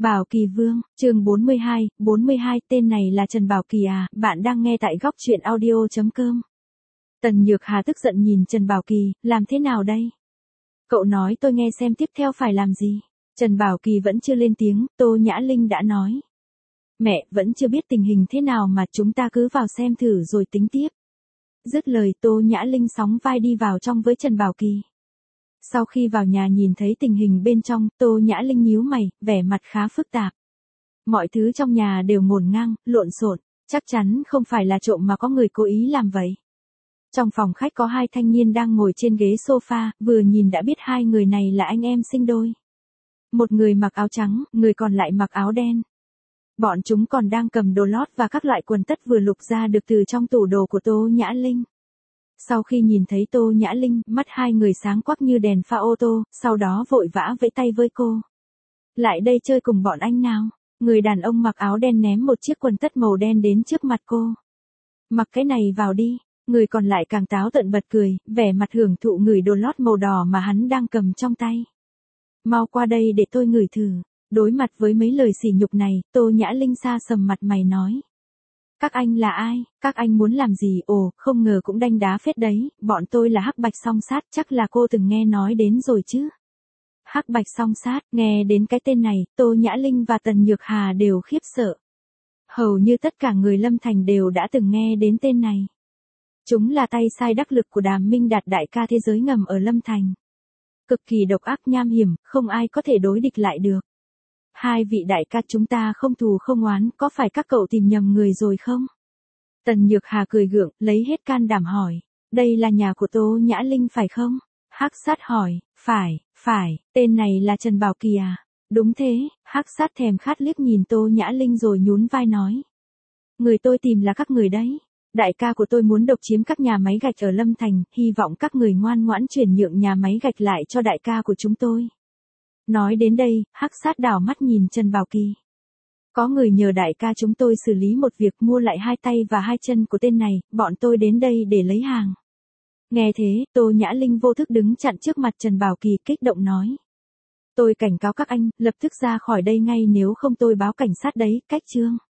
Bảo Kỳ Vương, chương 42, tên này là Trần Bảo Kỳ à, bạn đang nghe tại góc truyện audio.com. Tần Nhược Hà tức giận nhìn Trần Bảo Kỳ, làm thế nào đây? Cậu nói tôi nghe xem tiếp theo phải làm gì? Trần Bảo Kỳ vẫn chưa lên tiếng, Tô Nhã Linh đã nói. Mẹ, vẫn chưa biết tình hình thế nào mà chúng ta cứ vào xem thử rồi tính tiếp. Dứt lời Tô Nhã Linh sóng vai đi vào trong với Trần Bảo Kỳ. Sau khi vào nhà nhìn thấy tình hình bên trong, Tô Nhã Linh nhíu mày, vẻ mặt khá phức tạp. Mọi thứ trong nhà đều ngổn ngang, lộn xộn, chắc chắn không phải là trộm mà có người cố ý làm vậy. Trong phòng khách có hai thanh niên đang ngồi trên ghế sofa, vừa nhìn đã biết hai người này là anh em sinh đôi. Một người mặc áo trắng, người còn lại mặc áo đen. Bọn chúng còn đang cầm đồ lót và các loại quần tất vừa lục ra được từ trong tủ đồ của Tô Nhã Linh. Sau khi nhìn thấy Tô Nhã Linh, mắt hai người sáng quắc như đèn pha ô tô, sau đó vội vã vẫy tay với cô. Lại đây chơi cùng bọn anh nào. Người đàn ông mặc áo đen ném một chiếc quần tất màu đen đến trước mặt cô. Mặc cái này vào đi. Người còn lại càng táo tận bật cười, vẻ mặt hưởng thụ ngửi đồ lót màu đỏ mà hắn đang cầm trong tay. Mau qua đây để tôi ngửi thử. Đối mặt với mấy lời sỉ nhục này, Tô Nhã Linh xa sầm mặt mày nói. Các anh là ai? Các anh muốn làm gì? Ồ, không ngờ cũng đanh đá phết đấy, bọn tôi là Hắc Bạch Song Sát, chắc là cô từng nghe nói đến rồi chứ. Hắc Bạch Song Sát, nghe đến cái tên này, Tô Nhã Linh và Tần Nhược Hà đều khiếp sợ. Hầu như tất cả người Lâm Thành đều đã từng nghe đến tên này. Chúng là tay sai đắc lực của Đàm Minh Đạt đại ca thế giới ngầm ở Lâm Thành. Cực kỳ độc ác nham hiểm, không ai có thể đối địch lại được. Hai vị đại ca chúng ta không thù không oán, có phải các cậu tìm nhầm người rồi không? Tần Nhược Hà cười gượng, lấy hết can đảm hỏi. Đây là nhà của Tô Nhã Linh phải không? Hắc Sát hỏi, phải, tên này là Trần Bảo Kỳ à? Đúng thế, Hắc Sát thèm khát liếc nhìn Tô Nhã Linh rồi nhún vai nói. Người tôi tìm là các người đấy. Đại ca của tôi muốn độc chiếm các nhà máy gạch ở Lâm Thành, hy vọng các người ngoan ngoãn chuyển nhượng nhà máy gạch lại cho đại ca của chúng tôi. Nói đến đây, Hắc Sát đảo mắt nhìn Trần Bảo Kỳ. Có người nhờ đại ca chúng tôi xử lý một việc mua lại hai tay và hai chân của tên này, bọn tôi đến đây để lấy hàng. Nghe thế, Tô Nhã Linh vô thức đứng chặn trước mặt Trần Bảo Kỳ kích động nói. Tôi cảnh cáo các anh, lập tức ra khỏi đây ngay nếu không tôi báo cảnh sát đấy, cách chương.